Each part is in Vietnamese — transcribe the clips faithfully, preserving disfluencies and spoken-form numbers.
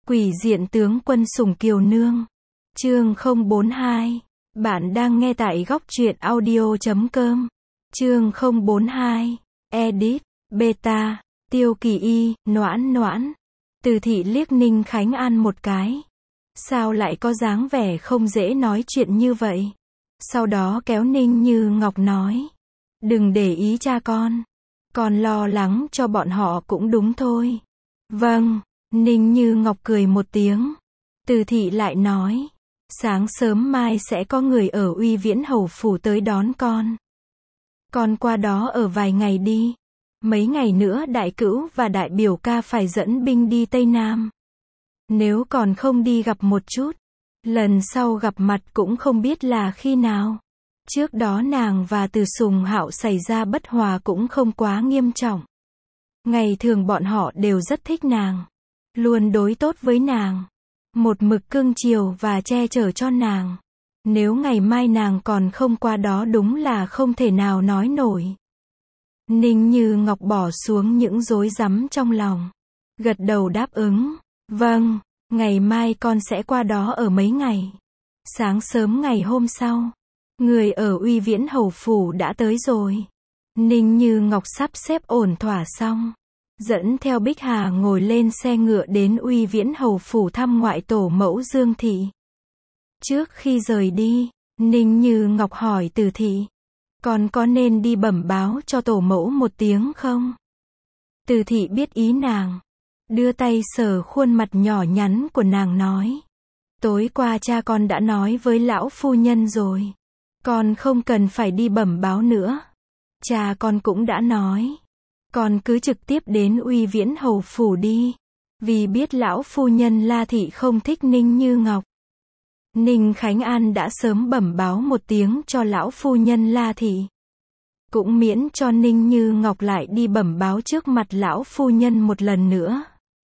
Quỷ diện tướng quân sủng kiều nương. Chương không bốn hai. Bạn đang nghe tại góc truyện audio chấm com. Chương không bốn hai. Edit, beta, Tiêu Kỳ Y, noãn noãn. Từ thị liếc Ninh Khánh An một cái. Sao lại có dáng vẻ không dễ nói chuyện như vậy? Sau đó kéo Ninh Như Ngọc nói. Đừng để ý cha con. Con lo lắng cho bọn họ cũng đúng thôi. Vâng. Ninh Như Ngọc cười một tiếng. Từ thị lại nói. Sáng sớm mai sẽ có người ở Uy Viễn Hầu Phủ tới đón con. Con qua đó ở vài ngày đi. Mấy ngày nữa đại cữu và đại biểu ca phải dẫn binh đi Tây Nam. Nếu còn không đi gặp một chút, lần sau gặp mặt cũng không biết là khi nào. Trước đó nàng và Từ Sùng Hạo xảy ra bất hòa cũng không quá nghiêm trọng. Ngày thường bọn họ đều rất thích nàng, luôn đối tốt với nàng, một mực cưng chiều và che chở cho nàng. Nếu ngày mai nàng còn không qua đó đúng là không thể nào nói nổi. Ninh Như Ngọc bỏ xuống những rối rắm trong lòng, gật đầu đáp ứng. Vâng, ngày mai con sẽ qua đó ở mấy ngày. Sáng sớm ngày hôm sau, người ở Uy Viễn Hầu Phủ đã tới rồi. Ninh Như Ngọc sắp xếp ổn thỏa xong, dẫn theo Bích Hà ngồi lên xe ngựa đến Uy Viễn Hầu Phủ thăm ngoại tổ mẫu Dương Thị. Trước khi rời đi, Ninh Như Ngọc hỏi Từ thị. Con có nên đi bẩm báo cho tổ mẫu một tiếng không? Từ thị biết ý nàng, đưa tay sờ khuôn mặt nhỏ nhắn của nàng nói. Tối qua cha con đã nói với lão phu nhân rồi. Con không cần phải đi bẩm báo nữa. Cha con cũng đã nói. Con cứ trực tiếp đến Uy Viễn Hầu Phủ đi. Vì biết lão phu nhân La Thị không thích Ninh Như Ngọc. Ninh Khánh An đã sớm bẩm báo một tiếng cho lão phu nhân La Thị. Cũng miễn cho Ninh Như Ngọc lại đi bẩm báo trước mặt lão phu nhân một lần nữa.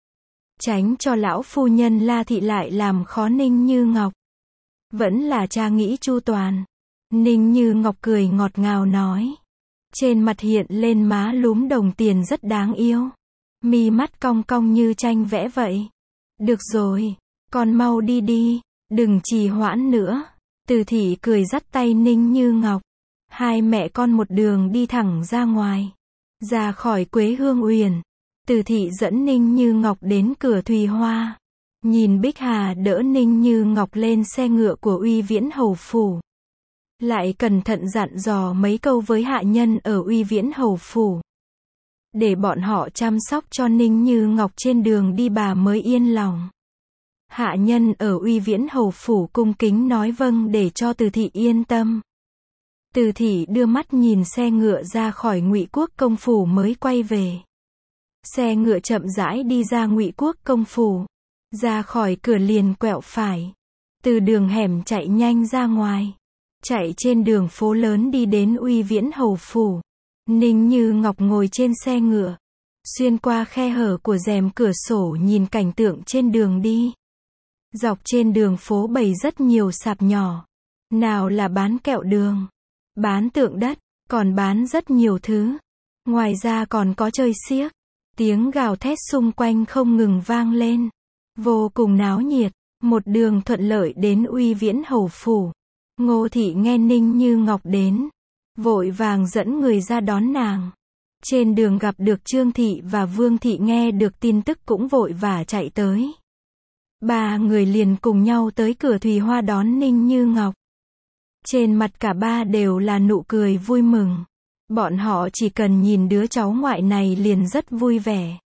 Tránh cho lão phu nhân La Thị lại làm khó Ninh Như Ngọc. Vẫn là cha nghĩ chu toàn. Ninh Như Ngọc cười ngọt ngào nói. Trên mặt hiện lên má lúm đồng tiền rất đáng yêu. Mi mắt cong cong như tranh vẽ vậy. Được rồi, con mau đi đi, đừng trì hoãn nữa. Từ thị cười dắt tay Ninh Như Ngọc. Hai mẹ con một đường đi thẳng ra ngoài. Ra khỏi Quế Hương Uyển. Từ thị dẫn Ninh Như Ngọc đến cửa Thùy Hoa. Nhìn Bích Hà đỡ Ninh Như Ngọc lên xe ngựa của Uy Viễn Hầu Phủ. Lại cẩn thận dặn dò mấy câu với hạ nhân ở Uy Viễn Hầu Phủ. Để bọn họ chăm sóc cho Ninh Như Ngọc trên đường đi bà mới yên lòng. Hạ nhân ở Uy Viễn Hầu Phủ cung kính nói vâng để cho Từ thị yên tâm. Từ thị đưa mắt nhìn xe ngựa ra khỏi Ngụy Quốc Công Phủ mới quay về. Xe ngựa chậm rãi đi ra Ngụy Quốc Công Phủ. Ra khỏi cửa liền quẹo phải. Từ đường hẻm chạy nhanh ra ngoài. Chạy trên đường phố lớn đi đến Uy Viễn Hầu Phủ. Ninh Như Ngọc ngồi trên xe ngựa. Xuyên qua khe hở của rèm cửa sổ nhìn cảnh tượng trên đường đi. Dọc trên đường phố bày rất nhiều sạp nhỏ. Nào là bán kẹo đường, bán tượng đất, còn bán rất nhiều thứ. Ngoài ra còn có chơi xiếc. Tiếng gào thét xung quanh không ngừng vang lên. Vô cùng náo nhiệt. Một đường thuận lợi đến Uy Viễn Hầu Phủ. Ngô thị nghe Ninh Như Ngọc đến. Vội vàng dẫn người ra đón nàng. Trên đường gặp được Trương thị và Vương thị nghe được tin tức cũng vội vã chạy tới. Ba người liền cùng nhau tới cửa Thùy Hoa đón Ninh Như Ngọc. Trên mặt cả ba đều là nụ cười vui mừng. Bọn họ chỉ cần nhìn đứa cháu ngoại này liền rất vui vẻ.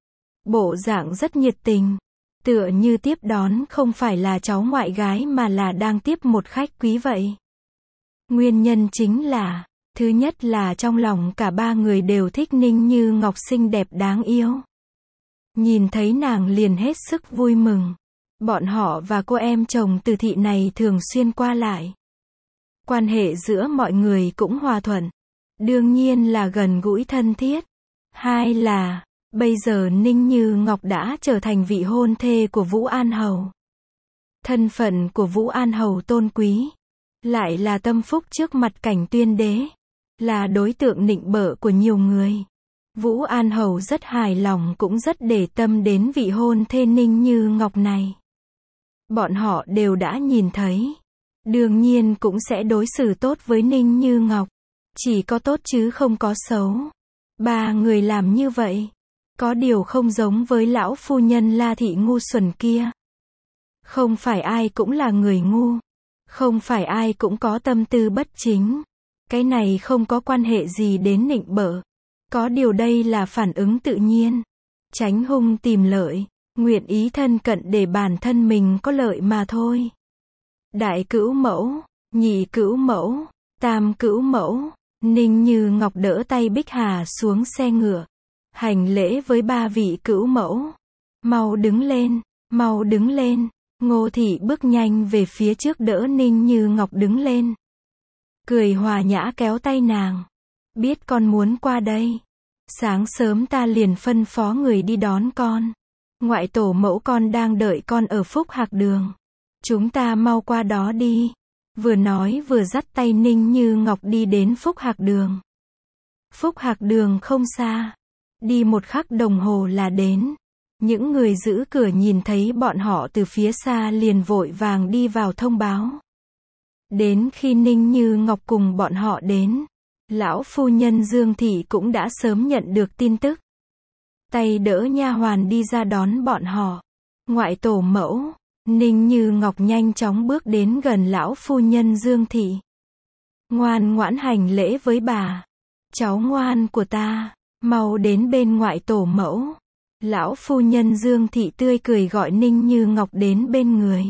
Bộ dạng rất nhiệt tình. Tựa như tiếp đón không phải là cháu ngoại gái mà là đang tiếp một khách quý vậy. Nguyên nhân chính là, thứ nhất là trong lòng cả ba người đều thích Ninh Như Ngọc xinh đẹp đáng yêu. Nhìn thấy nàng liền hết sức vui mừng. Bọn họ và cô em chồng Từ thị này thường xuyên qua lại. Quan hệ giữa mọi người cũng hòa thuận. Đương nhiên là gần gũi thân thiết. Hai là, bây giờ Ninh Như Ngọc đã trở thành vị hôn thê của Vũ An Hầu. Thân phận của Vũ An Hầu tôn quý. Lại là tâm phúc trước mặt Cảnh Tuyên Đế. Là đối tượng nịnh bợ của nhiều người. Vũ An Hầu rất hài lòng cũng rất để tâm đến vị hôn thê Ninh Như Ngọc này. Bọn họ đều đã nhìn thấy. Đương nhiên cũng sẽ đối xử tốt với Ninh Như Ngọc. Chỉ có tốt chứ không có xấu. Ba người làm như vậy. Có điều không giống với lão phu nhân La Thị ngu xuẩn kia. Không phải ai cũng là người ngu. Không phải ai cũng có tâm tư bất chính. Cái này không có quan hệ gì đến nịnh bợ. Có điều đây là phản ứng tự nhiên. Tránh hung tìm lợi. Nguyện ý thân cận để bản thân mình có lợi mà thôi. Đại cữu mẫu, nhị cữu mẫu, tam cữu mẫu. Ninh Như Ngọc đỡ tay Bích Hà xuống xe ngựa. Hành lễ với ba vị cữu mẫu. Mau đứng lên, mau đứng lên. Ngô Thị bước nhanh về phía trước đỡ Ninh Như Ngọc đứng lên. Cười hòa nhã kéo tay nàng. Biết con muốn qua đây. Sáng sớm ta liền phân phó người đi đón con. Ngoại tổ mẫu con đang đợi con ở Phúc Hạc Đường. Chúng ta mau qua đó đi. Vừa nói vừa dắt tay Ninh Như Ngọc đi đến Phúc Hạc Đường. Phúc Hạc Đường không xa. Đi một khắc đồng hồ là đến. Những người giữ cửa nhìn thấy bọn họ từ phía xa liền vội vàng đi vào thông báo. Đến khi Ninh Như Ngọc cùng bọn họ đến, lão phu nhân Dương Thị cũng đã sớm nhận được tin tức. Tay đỡ nha hoàn đi ra đón bọn họ. Ngoại tổ mẫu, Ninh Như Ngọc nhanh chóng bước đến gần lão phu nhân Dương Thị. Ngoan ngoãn hành lễ với bà. Cháu ngoan của ta, mau đến bên ngoại tổ mẫu. Lão phu nhân Dương Thị tươi cười gọi Ninh Như Ngọc đến bên người.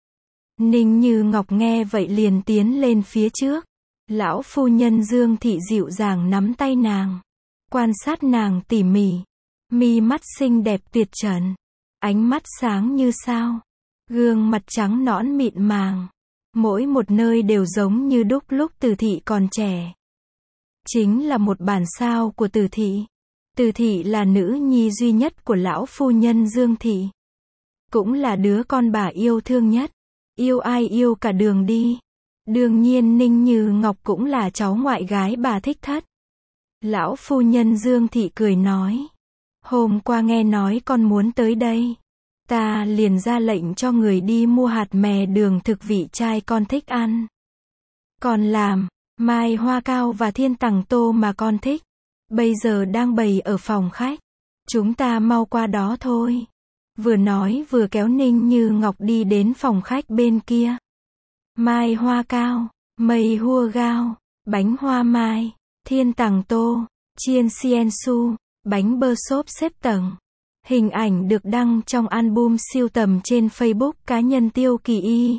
Ninh Như Ngọc nghe vậy liền tiến lên phía trước. Lão phu nhân Dương Thị dịu dàng nắm tay nàng. Quan sát nàng tỉ mỉ. Mi mắt xinh đẹp tuyệt trần. Ánh mắt sáng như sao. Gương mặt trắng nõn mịn màng. Mỗi một nơi đều giống như đúc lúc Từ Thị còn trẻ. Chính là một bản sao của Từ Thị. Từ Thị là nữ nhi duy nhất của lão phu nhân Dương Thị. Cũng là đứa con bà yêu thương nhất. Yêu ai yêu cả đường đi. Đương nhiên Ninh Như Ngọc cũng là cháu ngoại gái bà thích thất. Lão phu nhân Dương Thị cười nói. Hôm qua nghe nói con muốn tới đây. Ta liền ra lệnh cho người đi mua hạt mè đường thực vị trai con thích ăn. Còn làm, mai hoa cao và thiên tằng tô mà con thích. Bây giờ đang bày ở phòng khách. Chúng ta mau qua đó thôi. Vừa nói vừa kéo Ninh Như Ngọc đi đến phòng khách bên kia. Mai hoa cao, mây hua gao, bánh hoa mai, thiên tằng tô, chiên xiên su, bánh bơ xốp xếp tầng. Hình ảnh được đăng trong album siêu tầm trên Facebook cá nhân Tiêu Kỳ Y.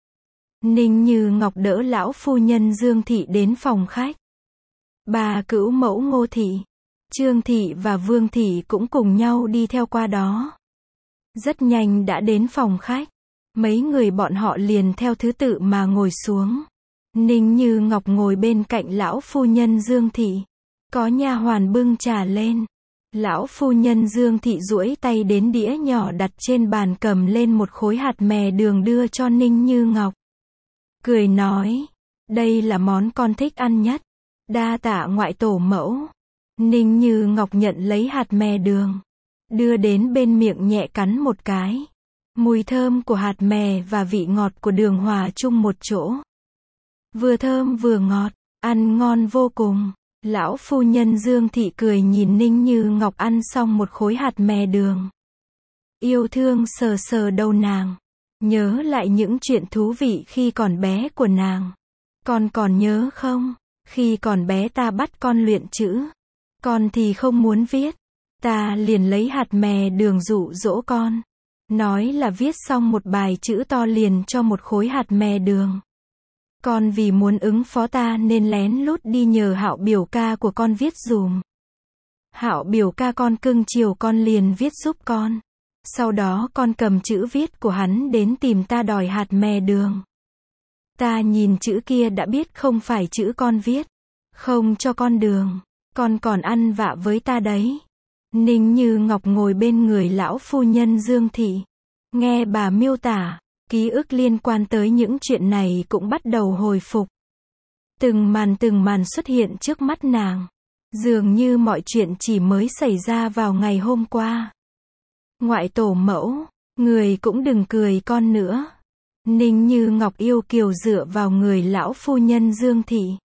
Ninh Như Ngọc đỡ lão phu nhân Dương Thị đến phòng khách. Bà cữu mẫu Ngô Thị, Trương Thị và Vương Thị cũng cùng nhau đi theo qua đó. Rất nhanh đã đến phòng khách. Mấy người bọn họ liền theo thứ tự mà ngồi xuống. Ninh Như Ngọc ngồi bên cạnh lão phu nhân Dương Thị. Có nha hoàn bưng trà lên. Lão phu nhân Dương Thị duỗi tay đến đĩa nhỏ đặt trên bàn cầm lên một khối hạt mè đường đưa cho Ninh Như Ngọc. Cười nói, đây là món con thích ăn nhất. Đa tạ ngoại tổ mẫu. Ninh Như Ngọc nhận lấy hạt mè đường. Đưa đến bên miệng nhẹ cắn một cái. Mùi thơm của hạt mè và vị ngọt của đường hòa chung một chỗ. Vừa thơm vừa ngọt, ăn ngon vô cùng. Lão phu nhân Dương Thị cười nhìn Ninh Như Ngọc ăn xong một khối hạt mè đường. Yêu thương sờ sờ đầu nàng. Nhớ lại những chuyện thú vị khi còn bé của nàng. Con còn nhớ không? Khi còn bé ta bắt con luyện chữ. Con thì không muốn viết. Ta liền lấy hạt mè đường dụ dỗ con. Nói là viết xong một bài chữ to liền cho một khối hạt mè đường. Con vì muốn ứng phó ta nên lén lút đi nhờ Hạo biểu ca của con viết dùm. Hạo biểu ca con cưng chiều con liền viết giúp con. Sau đó con cầm chữ viết của hắn đến tìm ta đòi hạt mè đường. Ta nhìn chữ kia đã biết không phải chữ con viết. Không cho con đường. Con còn ăn vạ với ta đấy. Ninh Như Ngọc ngồi bên người lão phu nhân Dương Thị. Nghe bà miêu tả, ký ức liên quan tới những chuyện này cũng bắt đầu hồi phục. Từng màn từng màn xuất hiện trước mắt nàng. Dường như mọi chuyện chỉ mới xảy ra vào ngày hôm qua. Ngoại tổ mẫu, người cũng đừng cười con nữa. Ninh Như Ngọc yêu kiều dựa vào người lão phu nhân Dương Thị.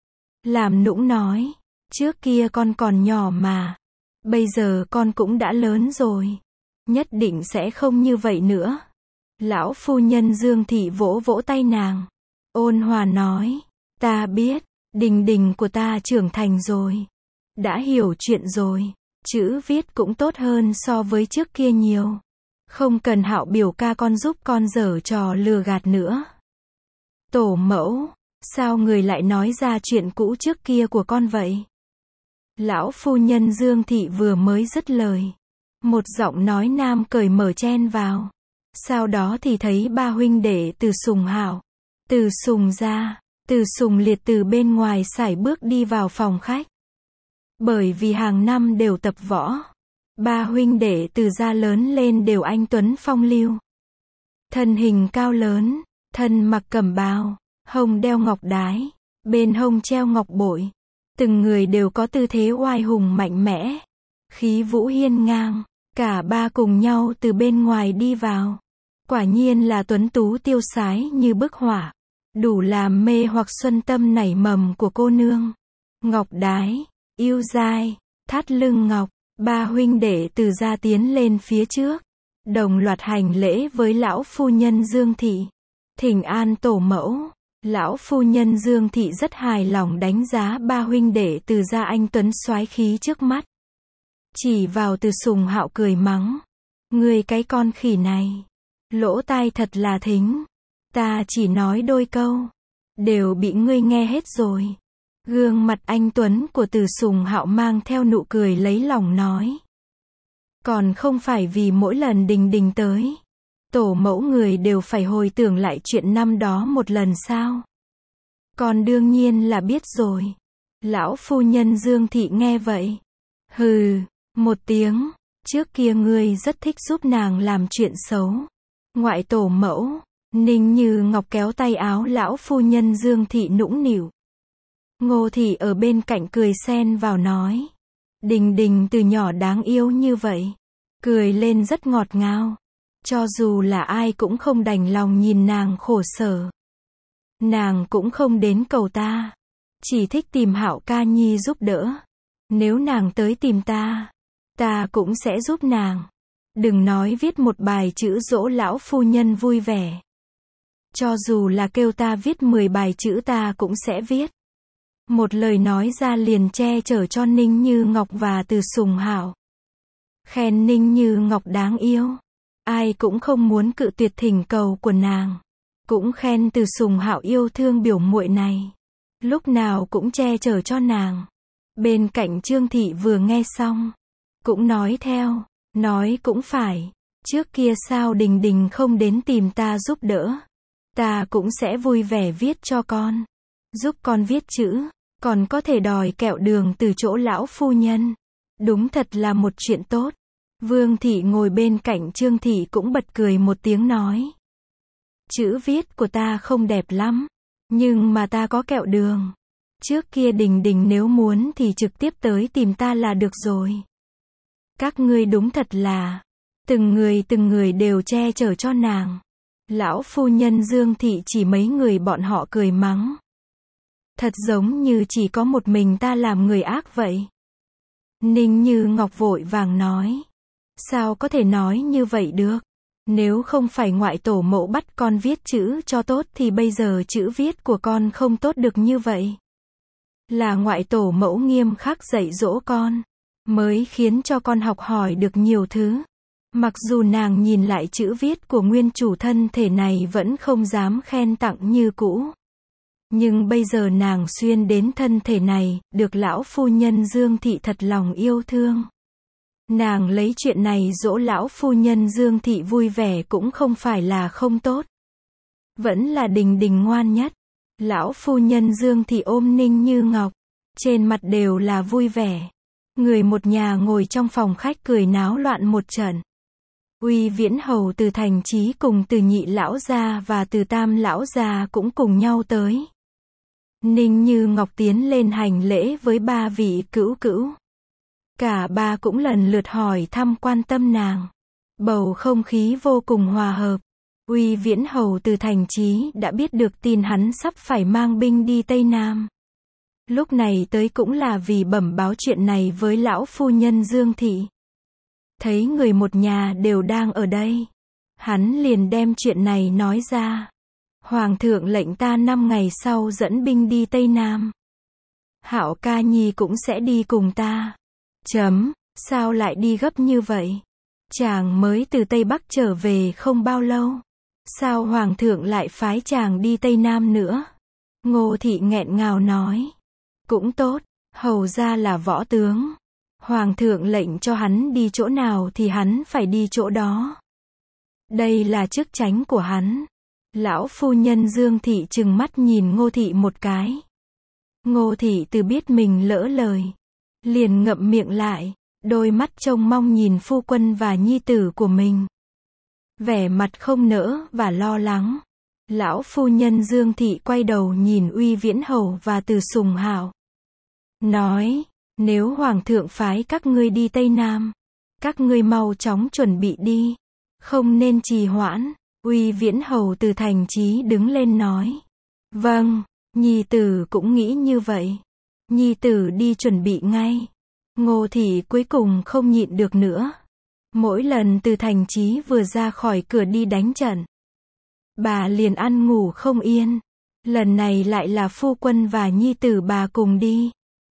Làm nũng nói, trước kia con còn nhỏ mà. Bây giờ con cũng đã lớn rồi. Nhất định sẽ không như vậy nữa. Lão phu nhân Dương Thị vỗ vỗ tay nàng. Ôn hòa nói, ta biết, Đình Đình của ta trưởng thành rồi. Đã hiểu chuyện rồi. Chữ viết cũng tốt hơn so với trước kia nhiều. Không cần Hạo biểu ca con giúp con giở trò lừa gạt nữa. Tổ mẫu, sao người lại nói ra chuyện cũ trước kia của con vậy? Lão phu nhân Dương Thị vừa mới dứt lời. Một giọng nói nam cởi mở chen vào. Sau đó thì thấy ba huynh đệ Từ Sùng Hạo, Từ Sùng Gia, Từ Sùng Liệt từ bên ngoài sải bước đi vào phòng khách. Bởi vì hàng năm đều tập võ. Ba huynh đệ Từ Gia lớn lên đều anh tuấn phong lưu. Thân hình cao lớn, thân mặc cẩm bào, hông đeo ngọc đái, bên hông treo ngọc bội. Từng người đều có tư thế oai hùng mạnh mẽ, khí vũ hiên ngang. Cả ba cùng nhau từ bên ngoài đi vào. Quả nhiên là tuấn tú tiêu sái như bức họa, đủ làm mê hoặc xuân tâm nảy mầm của cô nương. Ngọc đái, yêu dai, thắt lưng ngọc, ba huynh đệ Từ Gia tiến lên phía trước, đồng loạt hành lễ với lão phu nhân Dương Thị. Thỉnh an tổ mẫu. Lão phu nhân Dương Thị rất hài lòng đánh giá ba huynh đệ Từ Gia anh tuấn soái khí trước mắt. Chỉ vào Từ Sùng Hạo cười mắng. Ngươi cái con khỉ này. Lỗ tai thật là thính. Ta chỉ nói đôi câu. Đều bị ngươi nghe hết rồi. Gương mặt anh tuấn của Từ Sùng Hạo mang theo nụ cười lấy lòng nói. Còn không phải vì mỗi lần Đình Đình tới. Tổ mẫu người đều phải hồi tưởng lại chuyện năm đó một lần sao? Còn đương nhiên là biết rồi. Lão phu nhân Dương Thị nghe vậy. Hừ, một tiếng. Trước kia ngươi rất thích giúp nàng làm chuyện xấu. Ngoại tổ mẫu. Ninh Như Ngọc kéo tay áo lão phu nhân Dương Thị nũng nịu. Ngô Thị ở bên cạnh cười xen vào nói. Đình Đình từ nhỏ đáng yêu như vậy. Cười lên rất ngọt ngào. Cho dù là ai cũng không đành lòng nhìn nàng khổ sở. Nàng cũng không đến cầu ta. Chỉ thích tìm Hạo ca nhi giúp đỡ. Nếu nàng tới tìm ta, ta cũng sẽ giúp nàng. Đừng nói viết một bài chữ dỗ lão phu nhân vui vẻ. Cho dù là kêu ta viết mười bài chữ ta cũng sẽ viết. Một lời nói ra liền che chở cho Ninh Như Ngọc và Từ Sùng Hạo. Khen Ninh Như Ngọc đáng yêu. Ai cũng không muốn cự tuyệt thỉnh cầu của nàng. Cũng khen Từ Sùng Hạo yêu thương biểu muội này. Lúc nào cũng che chở cho nàng. Bên cạnh Trương Thị vừa nghe xong. Cũng nói theo. Nói cũng phải. Trước kia sao Đình Đình không đến tìm ta giúp đỡ. Ta cũng sẽ vui vẻ viết cho con. Giúp con viết chữ. Còn có thể đòi kẹo đường từ chỗ lão phu nhân. Đúng thật là một chuyện tốt. Vương Thị ngồi bên cạnh Trương Thị cũng bật cười một tiếng nói. Chữ viết của ta không đẹp lắm. Nhưng mà ta có kẹo đường. Trước kia Đình Đình nếu muốn thì trực tiếp tới tìm ta là được rồi. Các ngươi đúng thật là. Từng người từng người đều che chở cho nàng. Lão phu nhân Dương Thị chỉ mấy người bọn họ cười mắng. Thật giống như chỉ có một mình ta làm người ác vậy. Ninh Như Ngọc vội vàng nói. Sao có thể nói như vậy được? Nếu không phải ngoại tổ mẫu bắt con viết chữ cho tốt thì bây giờ chữ viết của con không tốt được như vậy. Là ngoại tổ mẫu nghiêm khắc dạy dỗ con, mới khiến cho con học hỏi được nhiều thứ. Mặc dù nàng nhìn lại chữ viết của nguyên chủ thân thể này vẫn không dám khen tặng như cũ. Nhưng bây giờ nàng xuyên đến thân thể này, được lão phu nhân Dương Thị thật lòng yêu thương. Nàng lấy chuyện này dỗ lão phu nhân Dương Thị vui vẻ cũng không phải là không tốt. Vẫn là Đình Đình ngoan nhất. Lão phu nhân Dương Thị ôm Ninh Như Ngọc. Trên mặt đều là vui vẻ. Người một nhà ngồi trong phòng khách cười náo loạn một trận. Uy Viễn Hầu từ Thành Chí cùng từ Nhị lão gia và từ Tam lão gia cũng cùng nhau tới. Ninh Như Ngọc tiến lên hành lễ với ba vị cữu cữu. Cả ba cũng lần lượt hỏi thăm quan tâm nàng. Bầu không khí vô cùng hòa hợp. Uy Viễn Hầu từ Thành Chí đã biết được tin hắn sắp phải mang binh đi Tây Nam. Lúc này tới cũng là vì bẩm báo chuyện này với lão phu nhân Dương Thị. Thấy người một nhà đều đang ở đây, hắn liền đem chuyện này nói ra. Hoàng thượng lệnh ta năm ngày sau dẫn binh đi Tây Nam. Hạo ca nhi cũng sẽ đi cùng ta. Chấm, sao lại đi gấp như vậy? Chàng mới từ Tây Bắc trở về không bao lâu. Sao Hoàng thượng lại phái chàng đi Tây Nam nữa? Ngô Thị nghẹn ngào nói. Cũng tốt, hầu ra là võ tướng. Hoàng thượng lệnh cho hắn đi chỗ nào thì hắn phải đi chỗ đó. Đây là chức tránh của hắn. Lão phu nhân Dương Thị trừng mắt nhìn Ngô Thị một cái. Ngô Thị từ biết mình lỡ lời, liền ngậm miệng lại, đôi mắt trông mong nhìn phu quân và nhi tử của mình. Vẻ mặt không nỡ và lo lắng. Lão phu nhân Dương Thị quay đầu nhìn Uy Viễn Hầu và Từ Sùng Hạo. Nói, nếu Hoàng thượng phái các ngươi đi Tây Nam, các ngươi mau chóng chuẩn bị đi, không nên trì hoãn. Uy Viễn Hầu từ Thành Chí đứng lên nói. Vâng, nhi tử cũng nghĩ như vậy. Nhi tử đi chuẩn bị ngay. Ngô Thị cuối cùng không nhịn được nữa. Mỗi lần từ Thành Chí vừa ra khỏi cửa đi đánh trận, bà liền ăn ngủ không yên. Lần này lại là phu quân và nhi tử bà cùng đi.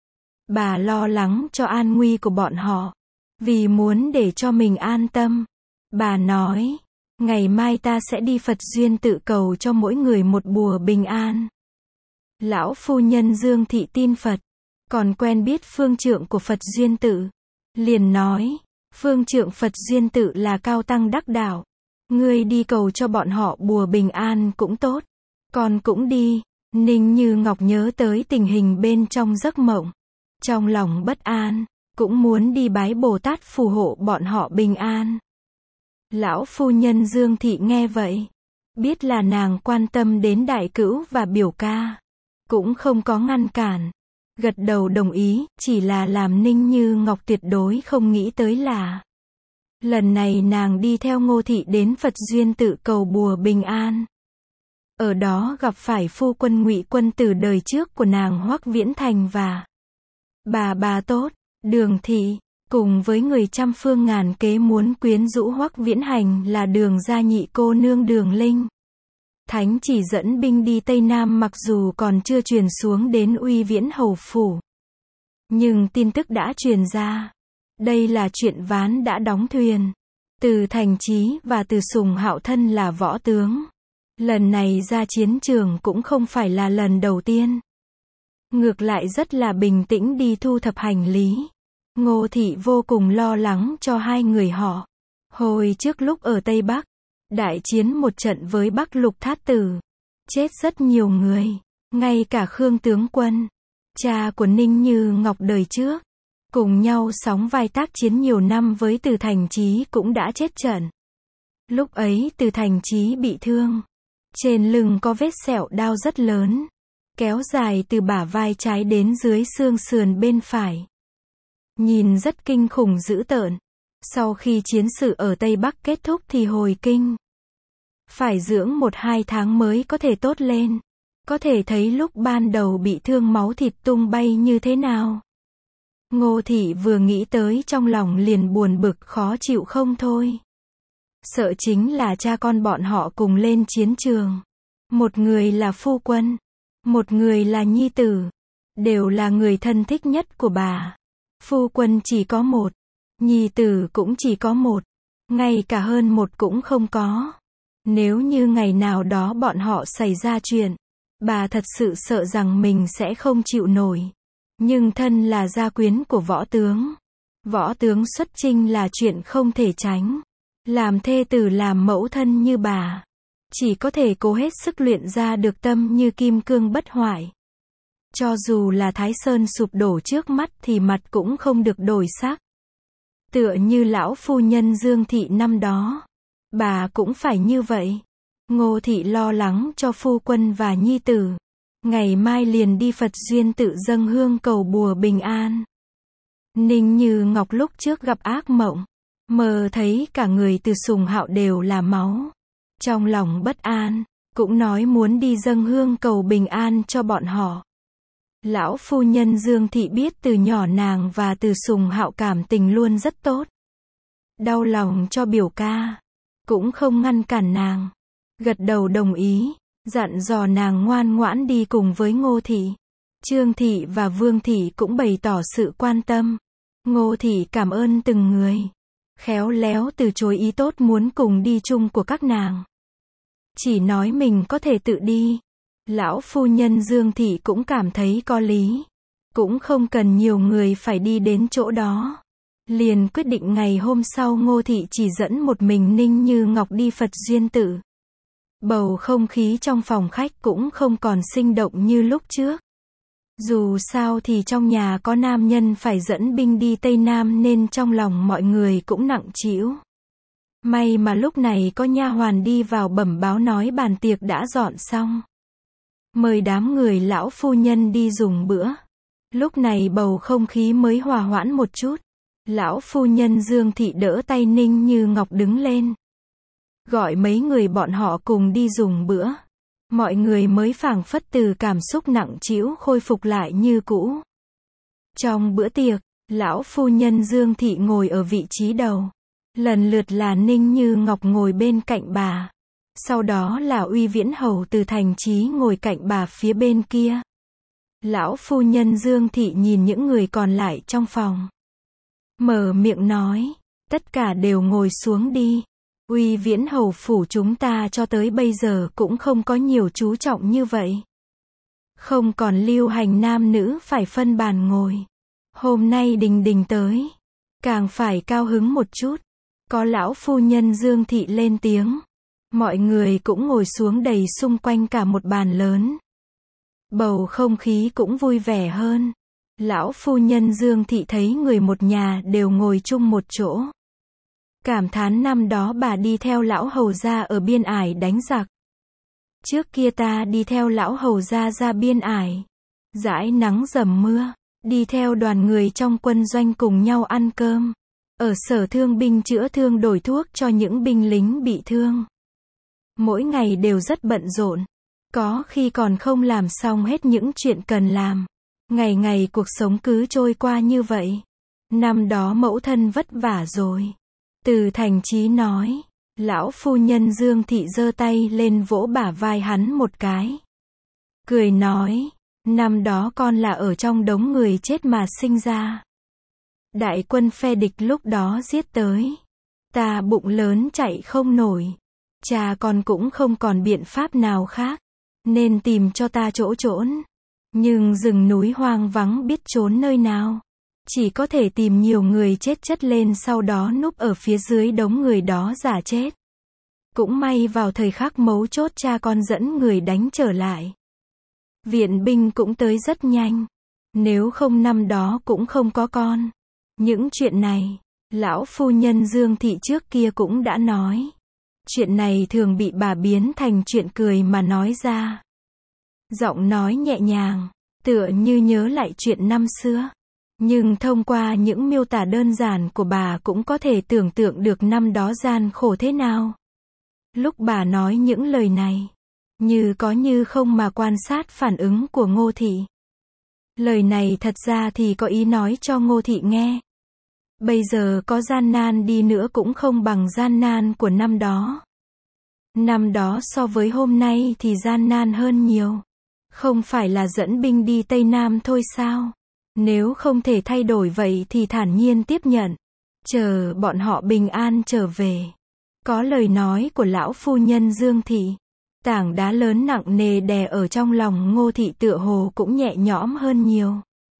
Bà lo lắng cho an nguy của bọn họ. Vì muốn để cho mình an tâm, bà nói, ngày mai ta sẽ đi Phật duyên tự cầu cho mỗi người một bùa bình an. Lão phu nhân Dương Thị tin Phật, còn quen biết phương trượng của Phật duyên tự. Liền nói, phương trượng Phật duyên tự là cao tăng đắc đạo. Ngươi đi cầu cho bọn họ bùa bình an cũng tốt. Con cũng đi. Ninh Như Ngọc nhớ tới tình hình bên trong giấc mộng. Trong lòng bất an, cũng muốn đi bái Bồ Tát phù hộ bọn họ bình an. Lão phu nhân Dương Thị nghe vậy, biết là nàng quan tâm đến đại cữu và biểu ca, cũng không có ngăn cản, gật đầu đồng ý, chỉ là làm Ninh Như Ngọc tuyệt đối không nghĩ tới là lần này nàng đi theo Ngô Thị đến Phật duyên tự cầu bùa bình an. Ở đó gặp phải phu quân Ngụy Quân từ đời trước của nàng Hoắc Viễn Thành và bà bà tốt, Đường Thị, cùng với người trăm phương ngàn kế muốn quyến rũ Hoắc Viễn Hành là Đường gia nhị cô nương Đường Linh. Thánh chỉ dẫn binh đi Tây Nam mặc dù còn chưa truyền xuống đến Uy Viễn Hầu phủ, nhưng tin tức đã truyền ra. Đây là chuyện ván đã đóng thuyền. Từ Thành Chí và Từ Sùng Hạo thân là võ tướng. Lần này ra chiến trường cũng không phải là lần đầu tiên. Ngược lại rất là bình tĩnh đi thu thập hành lý. Ngô Thị vô cùng lo lắng cho hai người họ. Hồi trước lúc ở Tây Bắc, đại chiến một trận với Bắc Lục Thát Tử, chết rất nhiều người, ngay cả Khương tướng quân, cha của Ninh Như Ngọc đời trước, cùng nhau sóng vai tác chiến nhiều năm với Từ Thành Chí cũng đã chết trận. Lúc ấy Từ Thành Chí bị thương, trên lưng có vết sẹo đao rất lớn, kéo dài từ bả vai trái đến dưới xương sườn bên phải. Nhìn rất kinh khủng dữ tợn. Sau khi chiến sự ở Tây Bắc kết thúc thì hồi kinh. Phải dưỡng một hai tháng mới có thể tốt lên. Có thể thấy lúc ban đầu bị thương máu thịt tung bay như thế nào. Ngô Thị vừa nghĩ tới trong lòng liền buồn bực khó chịu không thôi. Sợ chính là cha con bọn họ cùng lên chiến trường. Một người là phu quân, một người là nhi tử, đều là người thân thích nhất của bà. Phu quân chỉ có một, nhi tử cũng chỉ có một, ngay cả hơn một cũng không có. Nếu như ngày nào đó bọn họ xảy ra chuyện, bà thật sự sợ rằng mình sẽ không chịu nổi. Nhưng thân là gia quyến của võ tướng, võ tướng xuất chinh là chuyện không thể tránh. Làm thê tử làm mẫu thân như bà, chỉ có thể cố hết sức luyện ra được tâm như kim cương bất hoại. Cho dù là Thái Sơn sụp đổ trước mắt thì mặt cũng không được đổi sắc. Tựa như lão phu nhân Dương Thị năm đó, bà cũng phải như vậy. Ngô Thị lo lắng cho phu quân và nhi tử. ngày mai liền đi Phật duyên tự dâng hương cầu bùa bình an. Ninh Như Ngọc lúc trước gặp ác mộng, mơ thấy cả người Từ Sùng Hạo đều là máu. Trong lòng bất an, cũng nói muốn đi dâng hương cầu bình an cho bọn họ. Lão phu nhân Dương Thị biết từ nhỏ nàng và Từ Sùng Hạo cảm tình luôn rất tốt. Đau lòng cho biểu ca, cũng không ngăn cản nàng. Gật đầu đồng ý, dặn dò nàng ngoan ngoãn đi cùng với Ngô Thị. Trương Thị và Vương Thị cũng bày tỏ sự quan tâm. Ngô Thị cảm ơn từng người, khéo léo từ chối ý tốt muốn cùng đi chung của các nàng. Chỉ nói mình có thể tự đi. Lão phu nhân Dương Thị cũng cảm thấy có lý. Cũng không cần nhiều người phải đi đến chỗ đó. Liền quyết định ngày hôm sau Ngô Thị chỉ dẫn một mình Ninh Như Ngọc đi Phật duyên tự. Bầu không khí trong phòng khách cũng không còn sinh động như lúc trước. Dù sao thì trong nhà có nam nhân phải dẫn binh đi Tây Nam nên trong lòng mọi người cũng nặng trĩu. May mà lúc này có nha hoàn đi vào bẩm báo nói bàn tiệc đã dọn xong. Mời đám người lão phu nhân đi dùng bữa. Lúc này bầu không khí mới hòa hoãn một chút. Lão phu nhân Dương Thị đỡ tay Ninh Như Ngọc đứng lên. Gọi mấy người bọn họ cùng đi dùng bữa. Mọi người mới phảng phất từ cảm xúc nặng trĩu khôi phục lại như cũ. Trong bữa tiệc, lão phu nhân Dương Thị ngồi ở vị trí đầu. Lần lượt là Ninh Như Ngọc ngồi bên cạnh bà. Sau đó là Uy Viễn Hầu từ Thành Chí ngồi cạnh bà phía bên kia. Lão phu nhân Dương Thị nhìn những người còn lại trong phòng. Mở miệng nói, tất cả đều ngồi xuống đi. Uy Viễn Hầu phủ chúng ta cho tới bây giờ cũng không có nhiều chú trọng như vậy. Không còn lưu hành nam nữ phải phân bàn ngồi. Hôm nay Đình Đình tới, càng phải cao hứng một chút. Có lão phu nhân Dương Thị lên tiếng. Mọi người cũng ngồi xuống đầy xung quanh cả một bàn lớn. Bầu không khí cũng vui vẻ hơn. Lão phu nhân Dương Thị thấy người một nhà đều ngồi chung một chỗ. Cảm thán năm đó bà đi theo lão hầu gia ở biên ải đánh giặc. Trước kia ta đi theo lão hầu gia ra biên ải. Dãi nắng dầm mưa. Đi theo đoàn người trong quân doanh cùng nhau ăn cơm. Ở sở thương binh chữa thương đổi thuốc cho những binh lính bị thương. Mỗi ngày đều rất bận rộn. Có khi còn không làm xong hết những chuyện cần làm. Ngày ngày cuộc sống cứ trôi qua như vậy. Năm đó mẫu thân vất vả rồi. Từ Thành Chí nói. Lão phu nhân Dương Thị giơ tay lên vỗ bả vai hắn một cái. Cười nói. Năm đó con là ở trong đống người chết mà sinh ra. Đại quân phe địch lúc đó giết tới. Ta bụng lớn chạy không nổi. Cha con cũng không còn biện pháp nào khác. Nên tìm cho ta chỗ trốn. Nhưng rừng núi hoang vắng biết trốn nơi nào. Chỉ có thể tìm nhiều người chết chất lên sau đó núp ở phía dưới đống người đó giả chết. Cũng may vào thời khắc mấu chốt cha con dẫn người đánh trở lại. Viện binh cũng tới rất nhanh. Nếu không năm đó cũng không có con. Những chuyện này, lão phu nhân Dương Thị trước kia cũng đã nói. Chuyện này thường bị bà biến thành chuyện cười mà nói ra. Giọng nói nhẹ nhàng, tựa như nhớ lại chuyện năm xưa. Nhưng thông qua những miêu tả đơn giản của bà cũng có thể tưởng tượng được năm đó gian khổ thế nào. Lúc bà nói những lời này, như có như không mà quan sát phản ứng của Ngô Thị. Lời này thật ra thì có ý nói cho Ngô Thị nghe. Bây giờ có gian nan đi nữa cũng không bằng gian nan của năm đó. Năm đó so với hôm nay thì gian nan hơn nhiều. Không phải là dẫn binh đi Tây Nam thôi sao? Nếu không thể thay đổi vậy thì thản nhiên tiếp nhận. Chờ bọn họ bình an trở về. Có lời nói của lão phu nhân Dương Thị. Tảng đá lớn nặng nề đè ở trong lòng Ngô Thị tựa hồ cũng nhẹ nhõm hơn nhiều.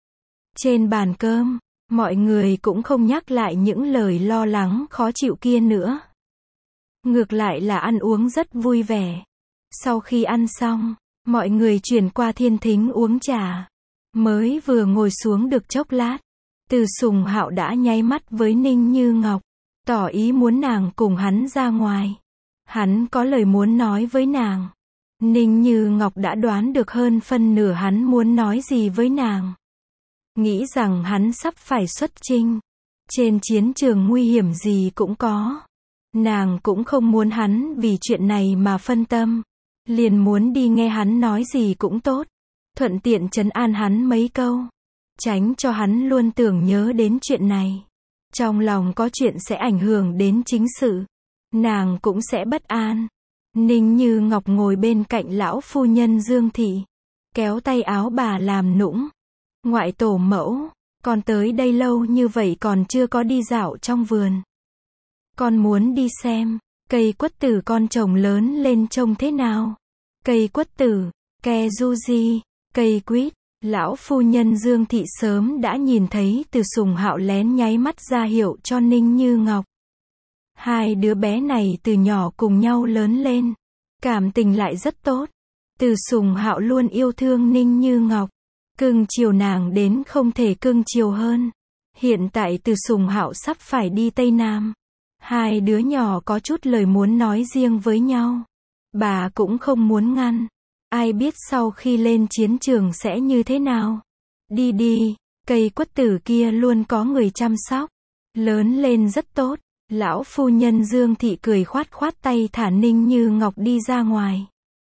Trên bàn cơm, mọi người cũng không nhắc lại những lời lo lắng khó chịu kia nữa. Ngược lại là ăn uống rất vui vẻ. Sau khi ăn xong, mọi người chuyển qua thiên thính uống trà. Mới vừa ngồi xuống được chốc lát, Từ Sùng Hạo đã nháy mắt với Ninh Như Ngọc, tỏ ý muốn nàng cùng hắn ra ngoài. Hắn có lời muốn nói với nàng. Ninh Như Ngọc đã đoán được hơn phân nửa hắn muốn nói gì với nàng. Nghĩ rằng hắn sắp phải xuất chinh. Trên chiến trường nguy hiểm gì cũng có. Nàng cũng không muốn hắn vì chuyện này mà phân tâm. Liền muốn đi nghe hắn nói gì cũng tốt. Thuận tiện trấn an hắn mấy câu. Tránh cho hắn luôn tưởng nhớ đến chuyện này. Trong lòng có chuyện sẽ ảnh hưởng đến chính sự. Nàng cũng sẽ bất an. Ninh Như Ngọc ngồi bên cạnh lão phu nhân Dương Thị. Kéo tay áo bà làm nũng. Ngoại tổ mẫu, con tới đây lâu như vậy còn chưa có đi dạo trong vườn. Con muốn đi xem, cây quất tử con trồng lớn lên trông thế nào. Cây quất tử, ke du di, cây quýt. Lão phu nhân Dương Thị sớm đã nhìn thấy Từ Sùng Hạo lén nháy mắt ra hiệu cho Ninh Như Ngọc. Hai đứa bé này từ nhỏ cùng nhau lớn lên. Cảm tình lại rất tốt. Từ Sùng Hạo luôn yêu thương Ninh Như Ngọc. Cưng chiều nàng đến không thể cưng chiều hơn. Hiện tại Từ Sùng Hạo sắp phải đi Tây Nam. Hai đứa nhỏ có chút lời muốn nói riêng với nhau. Bà cũng không muốn ngăn. Ai biết sau khi lên chiến trường sẽ như thế nào. Đi đi, cây quất tử kia luôn có người chăm sóc. Lớn lên rất tốt. Lão phu nhân Dương Thị cười khoát khoát tay thả Ninh Như Ngọc đi ra ngoài.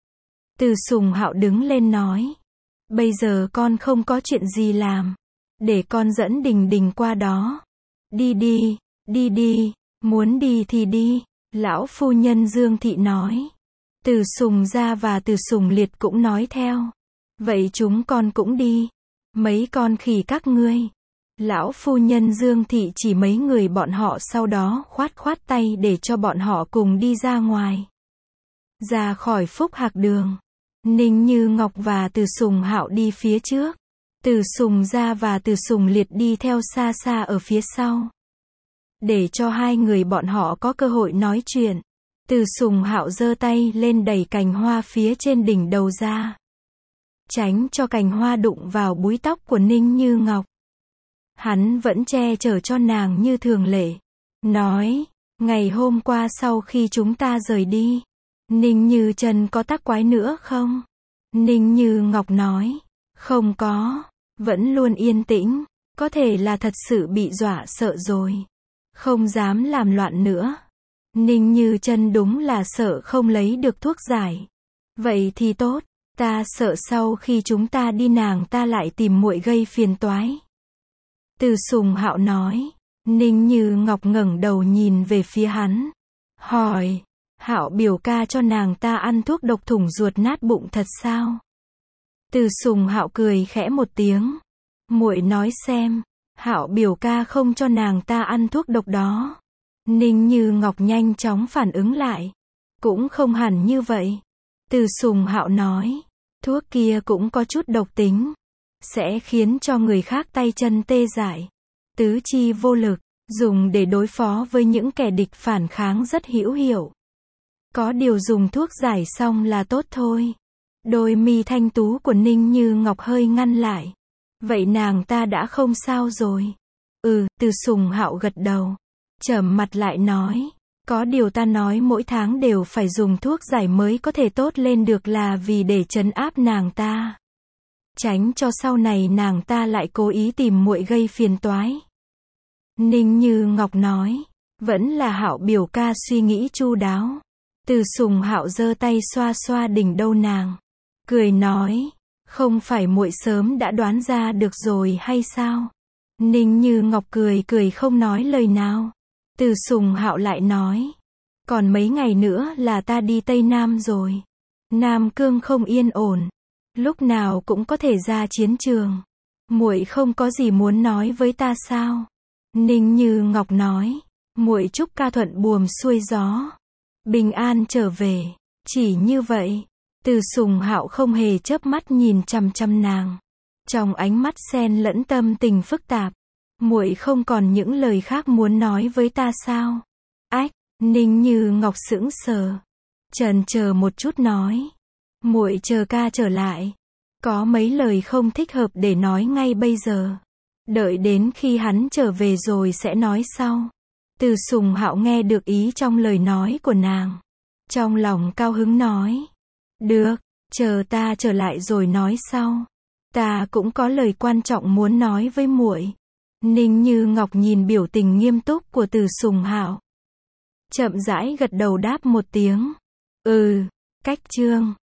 Từ Sùng Hạo đứng lên nói. Bây giờ con không có chuyện gì làm. Để con dẫn Đình Đình qua đó. Đi đi, đi đi, muốn đi thì đi. Lão phu nhân Dương Thị nói. Từ Sùng Gia và Từ Sùng Liệt cũng nói theo. Vậy chúng con cũng đi. Mấy con khỉ các ngươi. Lão phu nhân Dương Thị chỉ mấy người bọn họ sau đó khoát khoát tay để cho bọn họ cùng đi ra ngoài. Ra khỏi Phúc Hạc Đường. Ninh Như Ngọc và Từ Sùng Hạo đi phía trước. Từ Sùng Gia và Từ Sùng Liệt đi theo xa xa ở phía sau. Để cho hai người bọn họ có cơ hội nói chuyện. Từ Sùng Hạo giơ tay lên đẩy cành hoa phía trên đỉnh đầu ra. Tránh cho cành hoa đụng vào búi tóc của Ninh Như Ngọc. Hắn vẫn che chở cho nàng như thường lệ. Nói, ngày hôm qua sau khi chúng ta rời đi, Ninh Như Trần có tác quái nữa không? Ninh Như Ngọc nói, không có, vẫn luôn yên tĩnh, có thể là thật sự bị dọa sợ rồi. Không dám làm loạn nữa. Ninh Như Trần đúng là sợ không lấy được thuốc giải. Vậy thì tốt, ta sợ sau khi chúng ta đi nàng ta lại tìm muội gây phiền toái. Từ Sùng Hạo nói. Ninh Như Ngọc ngẩng đầu nhìn về phía hắn. Hỏi, Hạo biểu ca cho nàng ta ăn thuốc độc thủng ruột nát bụng thật sao? Từ Sùng Hạo cười khẽ một tiếng. Muội nói xem, Hạo biểu ca không cho nàng ta ăn thuốc độc đó. Ninh Như Ngọc nhanh chóng phản ứng lại. Cũng không hẳn như vậy. Từ Sùng Hạo nói, thuốc kia cũng có chút độc tính. Sẽ khiến cho người khác tay chân tê dại. Tứ chi vô lực. Dùng để đối phó với những kẻ địch phản kháng rất hữu hiệu. Có điều dùng thuốc giải xong là tốt thôi. Đôi mi thanh tú của Ninh Như Ngọc hơi ngăn lại. Vậy nàng ta đã không sao rồi. Ừ, Từ Sùng Hạo gật đầu. Trầm mặt lại nói. Có điều ta nói mỗi tháng đều phải dùng thuốc giải mới có thể tốt lên được là vì để trấn áp nàng ta. Tránh cho sau này nàng ta lại cố ý tìm muội gây phiền toái. Ninh Như Ngọc nói. Vẫn là Hạo biểu ca suy nghĩ chu đáo. Từ Sùng Hạo giơ tay xoa xoa đỉnh đầu nàng. Cười nói. Không phải muội sớm đã đoán ra được rồi hay sao? Ninh Như Ngọc cười cười không nói lời nào. Từ Sùng Hạo lại nói. Còn mấy ngày nữa là ta đi Tây Nam rồi. Nam Cương không yên ổn. Lúc nào cũng có thể ra chiến trường. Muội không có gì muốn nói với ta sao? Ninh Như Ngọc nói. Muội chúc ca thuận buồm xuôi gió. Bình an trở về. Chỉ như vậy. Từ Sùng Hạo không hề chớp mắt nhìn chằm chằm nàng. Trong ánh mắt xen lẫn tâm tình phức tạp. Muội không còn những lời khác muốn nói với ta sao? Ách, Ninh Như Ngọc sững sờ. Chần chờ một chút nói. Muội chờ ca trở lại. Có mấy lời không thích hợp để nói ngay bây giờ. Đợi đến khi hắn trở về rồi sẽ nói sau. Từ Sùng Hạo nghe được ý trong lời nói của nàng. Trong lòng cao hứng nói. Được, chờ ta trở lại rồi nói sau. Ta cũng có lời quan trọng muốn nói với muội. Ninh Như Ngọc nhìn biểu tình nghiêm túc của Từ Sùng Hạo. Chậm rãi gật đầu đáp một tiếng. Ừ, cách chương.